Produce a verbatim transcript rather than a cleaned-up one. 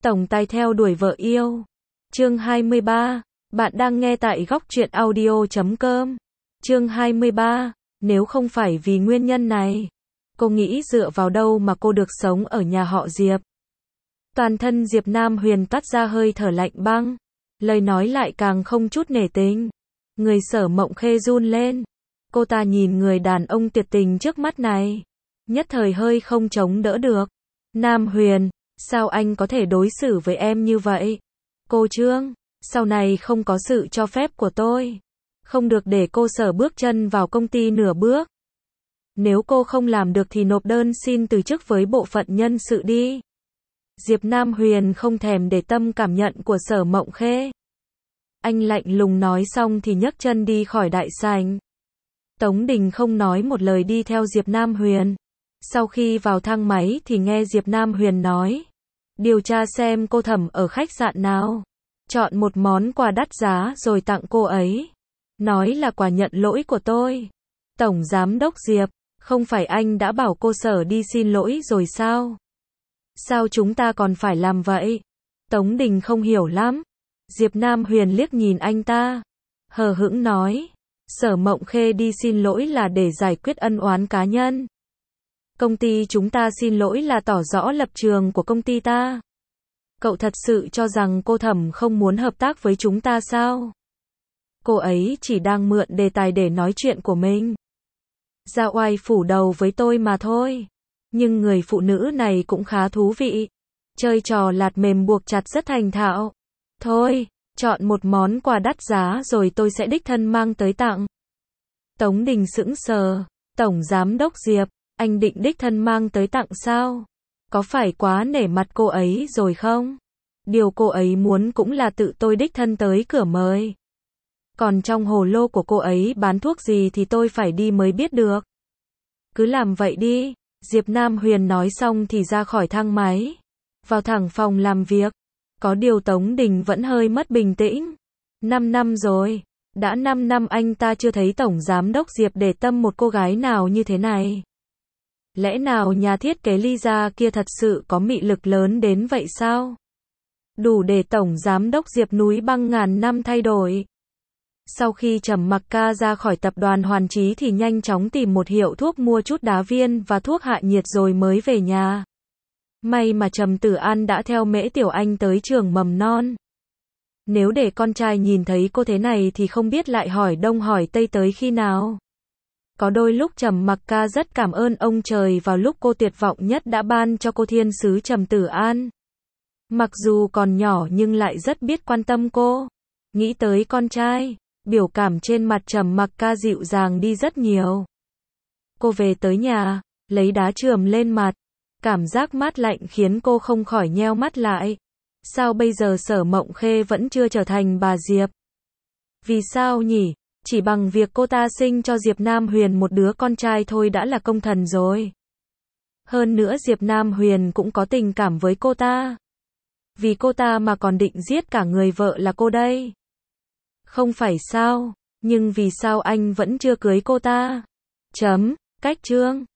Tổng tài theo đuổi vợ yêu. Chương hai mươi ba. Bạn đang nghe tại góc truyện audio chấm com. Chương hai mươi ba. Nếu không phải vì nguyên nhân này, cô nghĩ dựa vào đâu mà cô được sống ở nhà họ Diệp? Toàn thân Diệp Nam Huyền toát ra hơi thở lạnh băng, lời nói lại càng không chút nể tình. Người Sở Mộng Khê run lên. Cô ta nhìn người đàn ông tuyệt tình trước mắt này, nhất thời hơi không chống đỡ được. Nam Huyền, sao anh có thể đối xử với em như vậy? Cô Trương, sau này không có sự cho phép của tôi, không được để cô Sở bước chân vào công ty nửa bước. Nếu cô không làm được thì nộp đơn xin từ chức với bộ phận nhân sự đi. Diệp Nam Huyền không thèm để tâm cảm nhận của Sở Mộng Khê. Anh lạnh lùng nói xong thì nhấc chân đi khỏi đại sảnh. Tống Đình không nói một lời đi theo Diệp Nam Huyền. Sau khi vào thang máy thì nghe Diệp Nam Huyền nói, điều tra xem cô Thẩm ở khách sạn nào, chọn một món quà đắt giá rồi tặng cô ấy, nói là quà nhận lỗi của tôi. Tổng Giám đốc Diệp, không phải anh đã bảo cô Sở đi xin lỗi rồi sao? Sao chúng ta còn phải làm vậy? Tống Đình không hiểu lắm. Diệp Nam Huyền liếc nhìn anh ta, hờ hững nói, Sở Mộng Khê đi xin lỗi là để giải quyết ân oán cá nhân. Công ty chúng ta xin lỗi là tỏ rõ lập trường của công ty ta. Cậu thật sự cho rằng cô Thẩm không muốn hợp tác với chúng ta sao? Cô ấy chỉ đang mượn đề tài để nói chuyện của mình, ra oai phủ đầu với tôi mà thôi. Nhưng người phụ nữ này cũng khá thú vị, chơi trò lạt mềm buộc chặt rất thành thạo. Thôi, chọn một món quà đắt giá rồi tôi sẽ đích thân mang tới tặng. Tống Đình sững sờ, Tổng Giám đốc Diệp, anh định đích thân mang tới tặng sao? Có phải quá nể mặt cô ấy rồi không? Điều cô ấy muốn cũng là tự tôi đích thân tới cửa mời. Còn trong hồ lô của cô ấy bán thuốc gì thì tôi phải đi mới biết được. Cứ làm vậy đi. Diệp Nam Huyền nói xong thì ra khỏi thang máy, vào thẳng phòng làm việc. Có điều Tống Đình vẫn hơi mất bình tĩnh. Năm năm rồi, đã năm năm anh ta chưa thấy Tổng Giám đốc Diệp để tâm một cô gái nào như thế này. Lẽ nào nhà thiết kế Lisa kia thật sự có mị lực lớn đến vậy sao? Đủ để Tổng Giám đốc Diệp núi băng ngàn năm thay đổi. Sau khi Trầm Mặc Ca ra khỏi tập đoàn Hoàn Chí thì nhanh chóng tìm một hiệu thuốc mua chút đá viên và thuốc hạ nhiệt rồi mới về nhà. May mà Trầm Tử An đã theo Mễ Tiểu Anh tới trường mầm non. Nếu để con trai nhìn thấy cô thế này thì không biết lại hỏi đông hỏi tây tới khi nào. Có đôi lúc Trầm Mặc Ca rất cảm ơn ông trời vào lúc cô tuyệt vọng nhất đã ban cho cô thiên sứ Trầm Tử An. Mặc dù còn nhỏ nhưng lại rất biết quan tâm cô. Nghĩ tới con trai, biểu cảm trên mặt Trầm Mặc Ca dịu dàng đi rất nhiều. Cô về tới nhà, lấy đá chườm lên mặt. Cảm giác mát lạnh khiến cô không khỏi nheo mắt lại. Sao bây giờ Sở Mộng Khê vẫn chưa trở thành bà Diệp? Vì sao nhỉ? Chỉ bằng việc cô ta sinh cho Diệp Nam Huyền một đứa con trai thôi đã là công thần rồi. Hơn nữa Diệp Nam Huyền cũng có tình cảm với cô ta. Vì cô ta mà còn định giết cả người vợ là cô đây. Không phải sao? Nhưng vì sao anh vẫn chưa cưới cô ta? Chấm, cách chương.